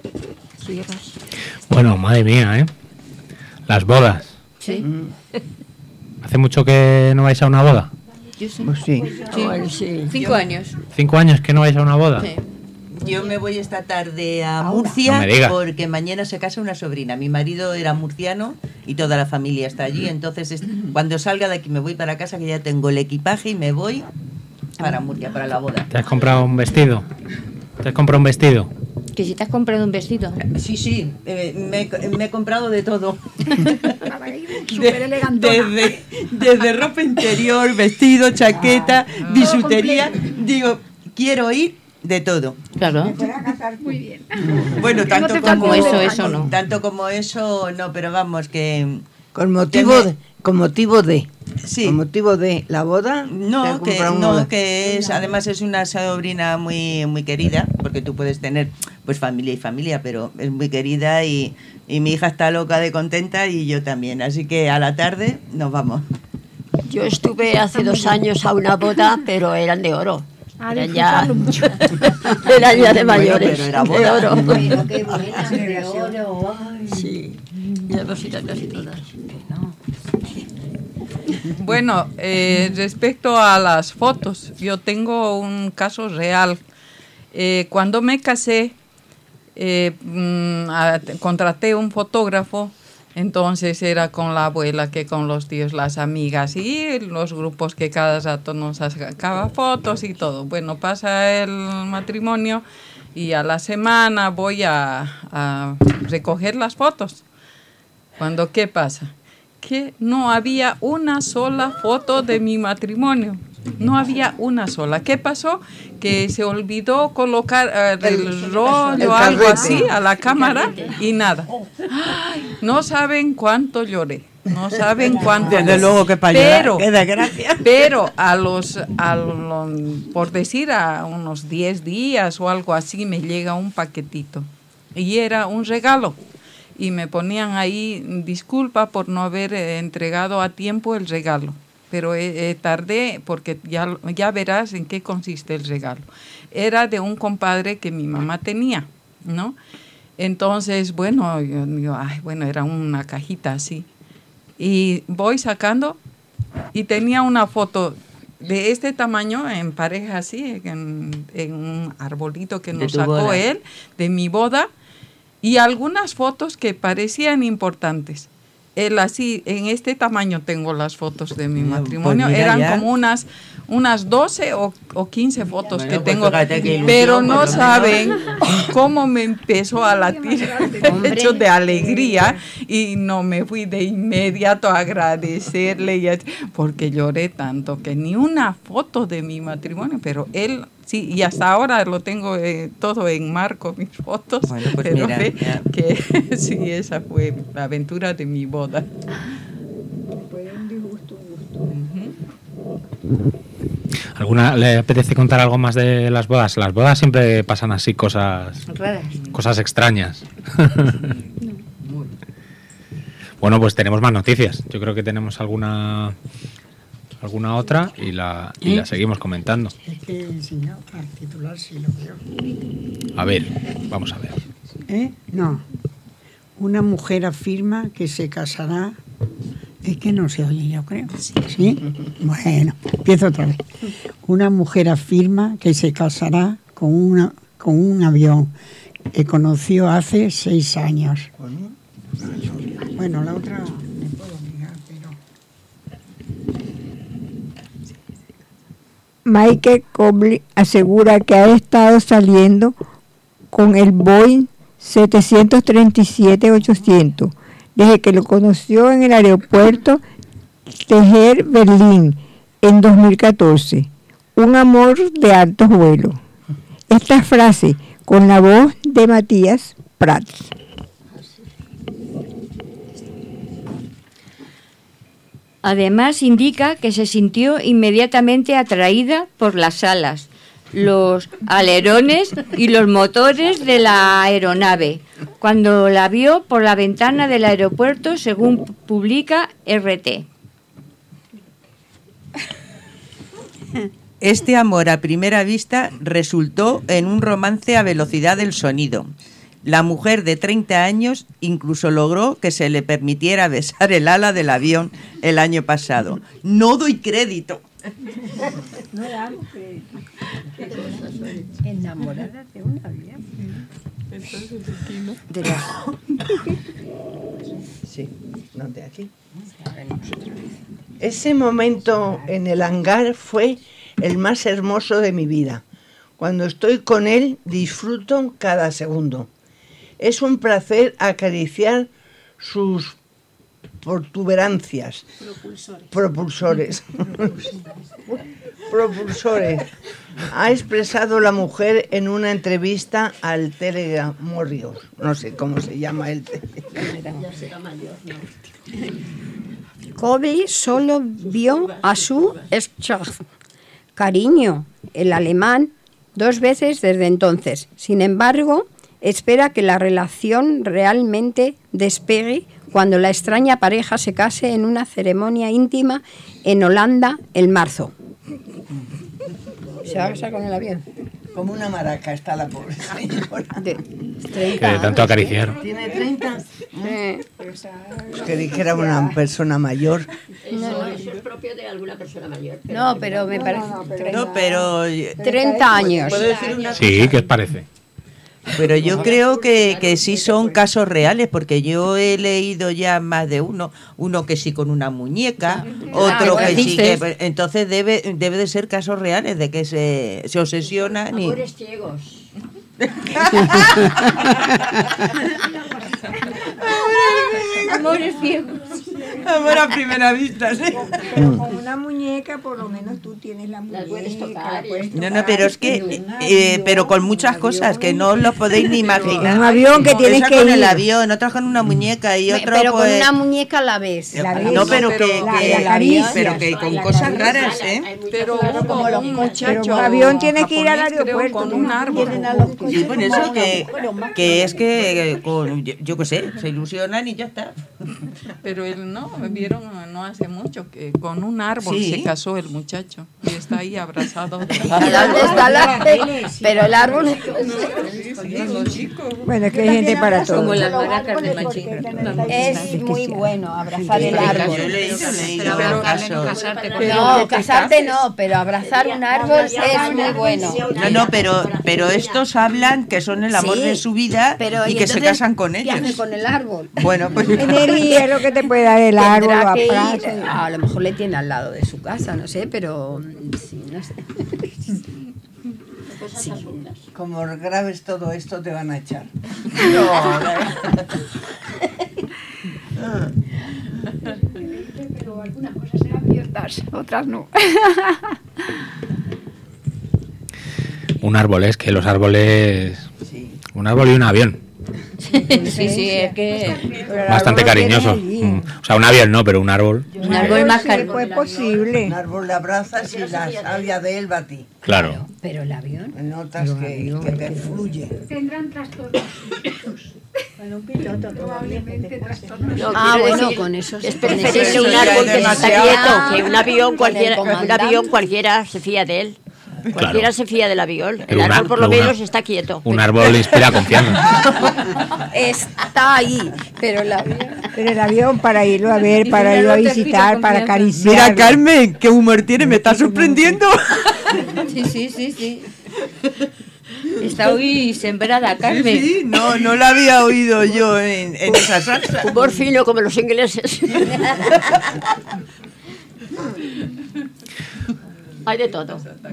Bueno, madre mía, ¿eh? Las bodas. Sí. ¿Hace mucho que no vais a una boda? Yo sí. Pues sí. Sí. Bueno, sí. 5 años. 5 años que no vais a una boda. Sí. Yo me voy esta tarde a Murcia, No me digas. porque mañana se casa una sobrina. Mi marido era murciano y toda la familia está allí. Entonces, cuando salga de aquí me voy para casa, que ya tengo el equipaje, y me voy para Murcia, para la boda. ¿Te has comprado un vestido? ¿Te has comprado un vestido? Que si te has comprado un vestido. Sí, sí, me he comprado de todo. Súper elegantona. Desde ropa interior, vestido, chaqueta, bisutería. Digo, quiero ir de todo. Claro. Muy bien. Bueno, Que no tanto te como falte eso, de- eso no. Tanto como eso, no, pero vamos, que... Con motivo de Sí. con motivo de la boda. te No, has que, comprado no, una- que es, además es una sobrina muy, muy querida, porque tú puedes tener pues familia y familia, pero es muy querida y mi hija está loca de contenta y yo también, así que a la tarde nos vamos. Yo estuve hace 2 años a una boda, pero eran de oro. A Eran ya, disfrutarlo mucho. eran ya de Bueno, mayores, pero era de boda. oro. Bueno, qué buena, de oro. Ay. Sí, y además eran casi todas. Bueno, respecto a las fotos, yo tengo un caso real. Cuando me casé, contraté un fotógrafo, entonces era con la abuela que con los tíos, las amigas y los grupos que cada rato nos sacaba fotos y todo. Bueno, pasa el matrimonio y a la semana voy a recoger las fotos. Cuando, ¿qué pasa? Que no había una sola foto de mi matrimonio. No había una sola. ¿Qué pasó? Que se olvidó colocar el rollo o algo así a la cámara y nada. Ay, no saben cuánto lloré. No saben cuánto. Desde luego que para Pero, llorar, qué desgracia. pero por decir a unos 10 días o algo así, me llega un paquetito. Y era un regalo. Y me ponían ahí, disculpa por no haber entregado a tiempo el regalo. Pero tardé porque ya verás en qué consiste el regalo. Era de un compadre que mi mamá tenía, ¿no? Entonces, bueno, bueno, era una cajita así. Y voy sacando y tenía una foto de este tamaño en pareja así, en un arbolito que De nos tu sacó boda. él, de mi boda, y algunas fotos que parecían importantes. Él así, en este tamaño tengo las fotos de mi matrimonio. pues mira, Eran ya. como unas 12 o 15 fotos Bueno, que pues tengo. fíjate qué ilusión, Pero por no lo menos. saben cómo me empezó a latir el pecho de alegría y no me fui de inmediato a agradecerle porque lloré tanto que ni una foto de mi matrimonio, pero él sí, y hasta ahora lo tengo todo en marco, mis fotos. Bueno, pues pero mira, ve ya. que sí, esa fue la aventura de mi boda. Después de un disgusto, un gusto. Ujú. ¿Alguna le apetece contar algo más de las bodas? Las bodas siempre pasan así cosas extrañas. Bueno, pues tenemos más noticias. Yo creo que tenemos alguna otra y la seguimos comentando. Es que si no, al titular sí lo veo. A ver, vamos a ver. No. Una mujer afirma que se casará. Es que no se oye, yo creo. ¿Sí? Bueno, empiezo otra vez. Una mujer afirma que se casará con un avión que conoció hace 6 años. Bueno, la otra me puedo mirar, pero... Michael Cobley asegura que ha estado saliendo con el Boeing 737-800 desde que lo conoció en el aeropuerto Teher Berlín en 2014. Un amor de alto vuelo. Esta frase con la voz de Matías Prats. Además indica que se sintió inmediatamente atraída por las alas, los alerones y los motores de la aeronave, cuando la vio por la ventana del aeropuerto, según publica RT. Este amor a primera vista resultó en un romance a velocidad del sonido. La mujer de 30 años incluso logró que se le permitiera besar el ala del avión el año pasado. No doy crédito. No damos crédito. Enamorada de un avión. Entonces aquí, ¿no? Sí, no de aquí. Ese momento en el hangar fue el más hermoso de mi vida. Cuando estoy con él, disfruto cada segundo. Es un placer acariciar sus protuberancias. Propulsores. Ha expresado la mujer en una entrevista al Telegram-Morrios. No sé cómo se llama el Telegram. Cobley solo vio a su ex cariño, el alemán, 2 veces desde entonces. Sin embargo, espera que la relación realmente despegue cuando la extraña pareja se case en una ceremonia íntima en Holanda en marzo. ¿Se va a casar con el avión? Como una maraca está la pobre señora. Que de tanto acariciar. ¿Tiene 30? Pues creí que era una persona mayor. Eso es propio de alguna persona mayor. No, pero me parece... No, pero... 30 años. ¿Puedo decir una Sí, ¿qué os parece? Pero yo creo que sí son casos reales, porque yo he leído ya más de uno que sí con una muñeca, otro que sí que... Entonces debe de ser casos reales de que se obsesionan y... Amores ciegos. Amores ciegos. Amor a primera vista, sí. Pero con una muñeca, por lo menos tú tienes la muñeca. No, pero es que, pero con muchas cosas que no lo podéis ni imaginar. Un avión que tienes que con ir. el avión, otros con una muñeca y otro Pero pues... con una muñeca la ves. No, pero que con cosas raras, ¿eh? Pero como los muchachos. Pero un avión tiene que ir al japonés, creo, aeropuerto. con un árbol. Sí, por eso que es que con, yo qué sé, se ilusionan y ya está. Pero él no, vieron no hace mucho que con un árbol Sí. se casó el muchacho y está ahí abrazado. ¿Dónde está la... Pero el árbol... Bueno, es que hay gente para todo. Como las maracas de Machín. Es muy bueno abrazar el árbol. Yo he leído casos. No, casarte no, pero abrazar un árbol es muy bueno. No, pero estos hablan que son el amor Sí, de su vida pero, y que se entonces, casan con ¿qué hace ellos. con el árbol? Bueno, pues... Energía es lo que te puede dar el árbol. Tendrá que ir, abrazo. a lo mejor le tiene al lado de su casa, no sé, pero sí, no sé. Sí. Como grabes todo esto te van a echar. Pero algunas cosas eran ciertas, otras no. Un árbol, es que los árboles... Un árbol y un avión. sí, es que... Bastante cariñoso. O sea, un avión no, pero un árbol. Un árbol más Pues es posible. Un árbol le abrazas y la savia de él va a ti. Claro. Pero el avión. Notas que te fluye. Tendrán trastornos. Bueno, un piloto probablemente trastornos. No, Ah, quiero bueno, decir, con esos. es con preferible esos un sí. árbol que está demasiado. quieto, que un avión Con el comandante. cualquiera se fía de él. Cualquiera se fía del avión. El Pero árbol por lo una- menos está quieto. Un árbol le inspira confianza. Está ahí, pero el avión. Pero el avión para irlo a ver, para irlo a visitar, para acariciar. Mira, Carmen, qué humor tiene, me está sorprendiendo. Sí. Está hoy sembrada, Carmen. Sí, no la había oído yo en esa salsa. Humor fino como los ingleses. Hay de todo.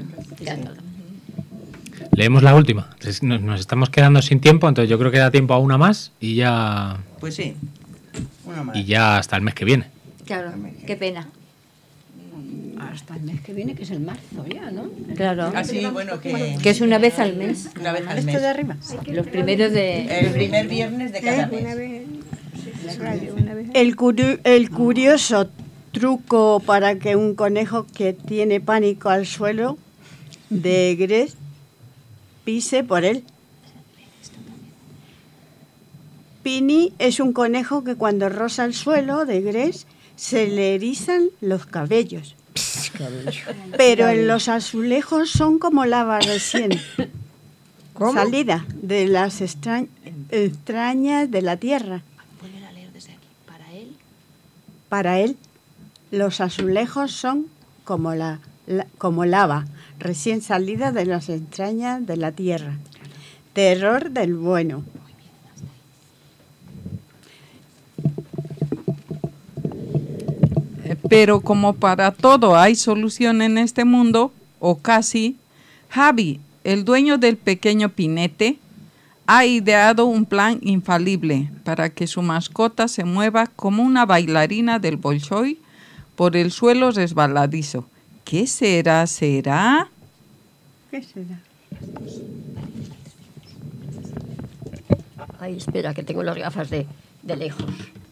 Leemos la última. Entonces, nos estamos quedando sin tiempo, entonces yo creo que da tiempo a una más y ya. Pues sí. Una más. Y ya hasta el mes que viene. Claro, qué pena. Hasta el mes que viene, que es el marzo ya, ¿no? Claro. Así, bueno, que Que es una vez al mes. una vez al ¿Esto mes. de arriba? Los primeros de... El primer viernes de cada mes. El curioso truco para que un conejo que tiene pánico al suelo de Grés pise por él. Pini es un conejo que cuando roza el suelo de Grés se le erizan los cabellos. Pero en los azulejos son como lava recién salida de las extrañas de la tierra. Vuelve a leer desde aquí. Para él. Para él, los azulejos son como como lava recién salida de las entrañas de la tierra. Terror del bueno. Pero como para todo hay solución en este mundo, o casi, Javi, el dueño del pequeño Pinete, ha ideado un plan infalible para que su mascota se mueva como una bailarina del Bolshoi por el suelo resbaladizo. ¿Qué será? ¿Qué será? Ay, espera, que tengo las gafas de lejos.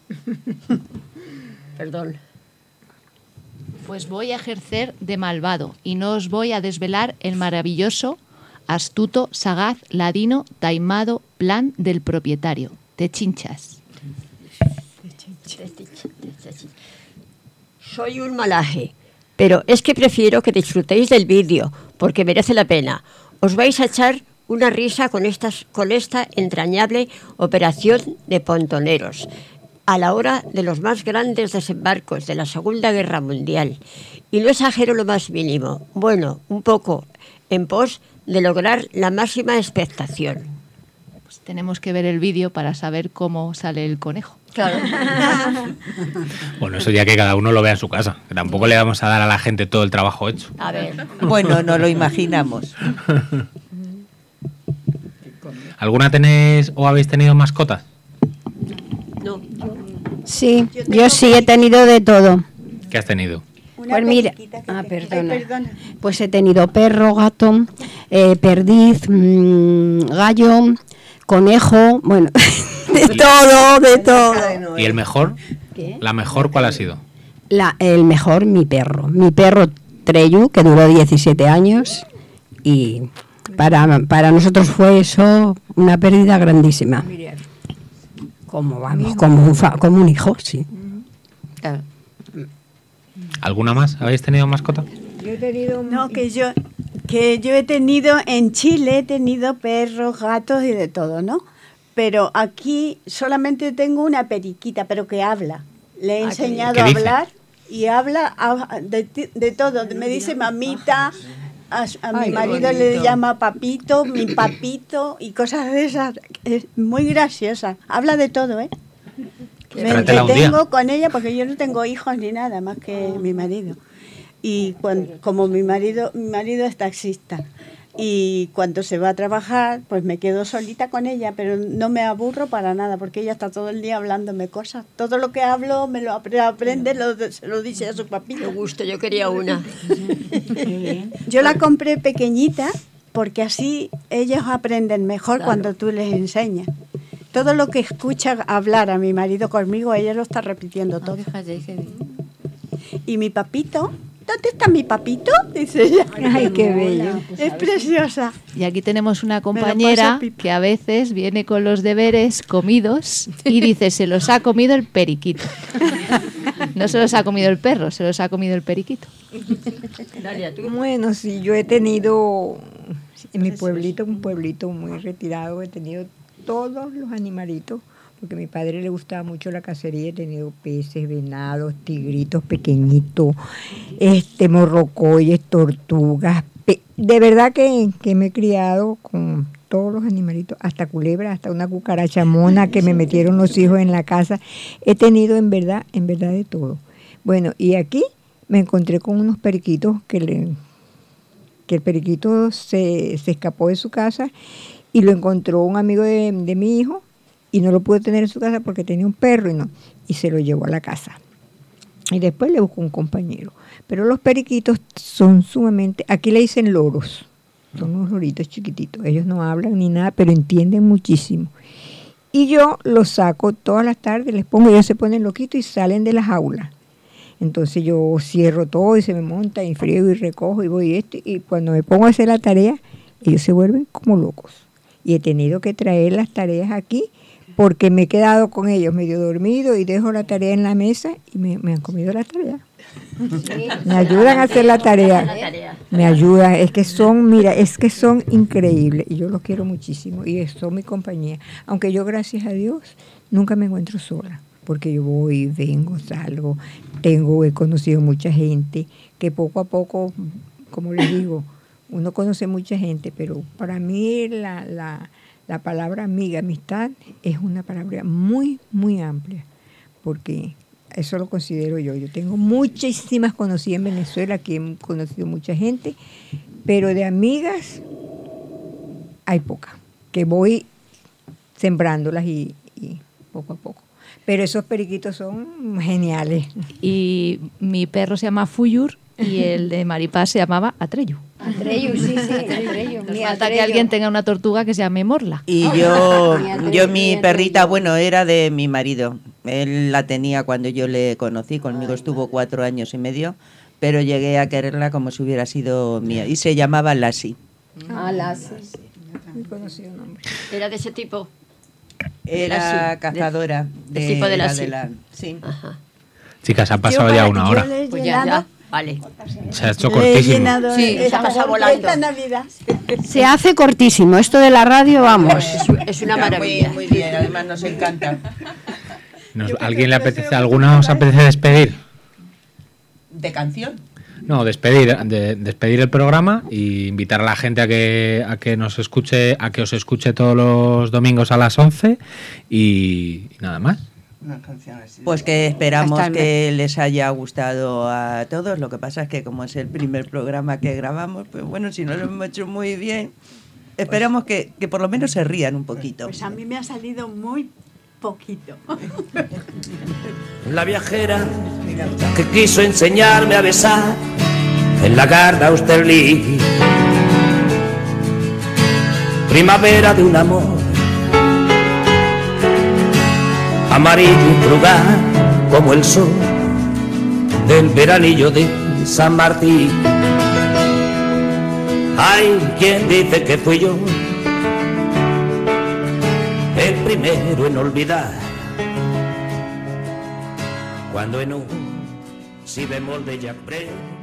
Perdón. Pues voy a ejercer de malvado y no os voy a desvelar el maravilloso, astuto, sagaz, ladino, taimado plan del propietario. Te chinchas. Soy un malaje, pero es que prefiero que disfrutéis del vídeo, porque merece la pena. Os vais a echar una risa con esta entrañable operación de pontoneros, a la hora de los más grandes desembarcos de la Segunda Guerra Mundial. Y no exagero lo más mínimo. Bueno, un poco, en pos de lograr la máxima expectación. Pues tenemos que ver el vídeo para saber cómo sale el conejo. Claro. Bueno, eso ya que cada uno lo vea en su casa. Que tampoco le vamos a dar a la gente todo el trabajo hecho. A ver. Bueno, no lo imaginamos. ¿Alguna tenéis o habéis tenido mascotas? No. Sí, yo sí he tenido de todo. ¿Qué has tenido? Pues mira, perdona. Pues he tenido perro, gato, perdiz, gallo, conejo, bueno, de todo. ¿Y el mejor? ¿Qué? ¿La mejor cuál ha sido? El mejor, mi perro Treyu, que duró 17 años y para nosotros fue eso una pérdida grandísima. Como un hijo, sí. Claro. ¿Alguna más? ¿Habéis tenido mascota? Yo he tenido No, que yo he tenido en Chile, he tenido perros, gatos y de todo, ¿no? Pero aquí solamente tengo una periquita, pero que habla. Le he enseñado ¿Qué a dice? hablar y habla de todo. Me dice mamita, a mi marido le llama papito, mi papito y cosas de esas. Es muy graciosa. Habla de todo, ¿eh? Me Trátela un día. entretengo con ella porque yo no tengo hijos ni nada más que mi marido. Y como mi marido es taxista y cuando se va a trabajar pues me quedo solita con ella, pero no me aburro para nada porque ella está todo el día hablándome cosas. Todo lo que hablo me lo aprende, se lo dice a su papito. Me gusta, yo quería una. Yo la compré pequeñita porque así ellos aprenden mejor cuando tú les enseñas. todo lo que escucha hablar a mi marido conmigo, ella lo está repitiendo todo. Fíjate, qué bien. Y mi papito, ¿dónde está mi papito? Dice ella. Ay, qué bello. Es preciosa. Y aquí tenemos una compañera que a veces viene con los deberes comidos y dice, se los ha comido el periquito. No se los ha comido el perro, se los ha comido el periquito. Bueno, sí, yo he tenido en mi pueblito, un pueblito muy retirado, he tenido todos los animalitos, porque a mi padre le gustaba mucho la cacería, he tenido peces, venados, tigritos pequeñitos, morrocoyes, tortugas, de verdad que me he criado con todos los animalitos, hasta culebras, hasta una cucaracha mona que me metieron los hijos en la casa, he tenido en verdad de todo. Bueno, y aquí me encontré con unos periquitos que el periquito se escapó de su casa y lo encontró un amigo de mi hijo y no lo pudo tener en su casa porque tenía un perro y se lo llevó a la casa. Y después le buscó un compañero. Pero los periquitos son sumamente, aquí le dicen loros, son unos loritos chiquititos, ellos no hablan ni nada, pero entienden muchísimo. Y yo los saco todas las tardes, les pongo, ellos se ponen loquitos y salen de la jaula. Entonces yo cierro todo y se me monta y friego y recojo y voy y cuando me pongo a hacer la tarea, ellos se vuelven como locos. Y he tenido que traer las tareas aquí porque me he quedado con ellos medio dormido y dejo la tarea en la mesa y me han comido la tarea. Me ayudan a hacer la tarea. Me ayudan, es que son increíbles y yo los quiero muchísimo y son mi compañía. Aunque yo, gracias a Dios, nunca me encuentro sola. Porque yo voy, vengo, salgo, he conocido mucha gente, que poco a poco, como les digo, uno conoce mucha gente, pero para mí la palabra amiga, amistad, es una palabra muy, muy amplia, porque eso lo considero yo. Yo tengo muchísimas conocidas en Venezuela, que he conocido mucha gente, pero de amigas hay pocas, que voy sembrándolas y poco a poco. Pero esos periquitos son geniales. Y mi perro se llama Fuyur y el de Maripaz se llamaba Atreyu. Atreyu, sí, Atreyu. Nos falta que alguien tenga una tortuga que se llame Morla. Y mi perrita, bueno, era de mi marido. Él la tenía cuando yo le conocí, conmigo estuvo 4 años y medio, pero llegué a quererla como si hubiera sido mía. Y se llamaba Lassie. Lassie. Muy conocido nombre. Era de ese tipo. Era cazadora de tipo de Lassie. Sí. Ajá. Chicas, ha pasado ya una hora. Pues ya. Vale. Se ha hecho cortísimo. Sí, se ha pasado volando. Se hace cortísimo. Esto de la radio, vamos. Es una maravilla. Muy bien, además nos encanta. ¿Alguien le apetece? ¿Alguna os apetece despedir? ¿De canción? No, despedir el programa y invitar a la gente a que nos escuche, a que os escuche todos los domingos a las 11 y nada más. Pues que esperamos que les haya gustado a todos. Lo que pasa es que como es el primer programa que grabamos, pues bueno, si no lo hemos hecho muy bien, esperamos que por lo menos se rían un poquito. Pues a mí me ha salido muy poquito. La viajera que quiso enseñarme a besar en la Garda Austerlitz, primavera de un amor amarillo y frugal como el sol del veranillo de San Martín. Hay quien dice que fui yo el primero en olvidar, cuando en un si bemol de Jacques Brel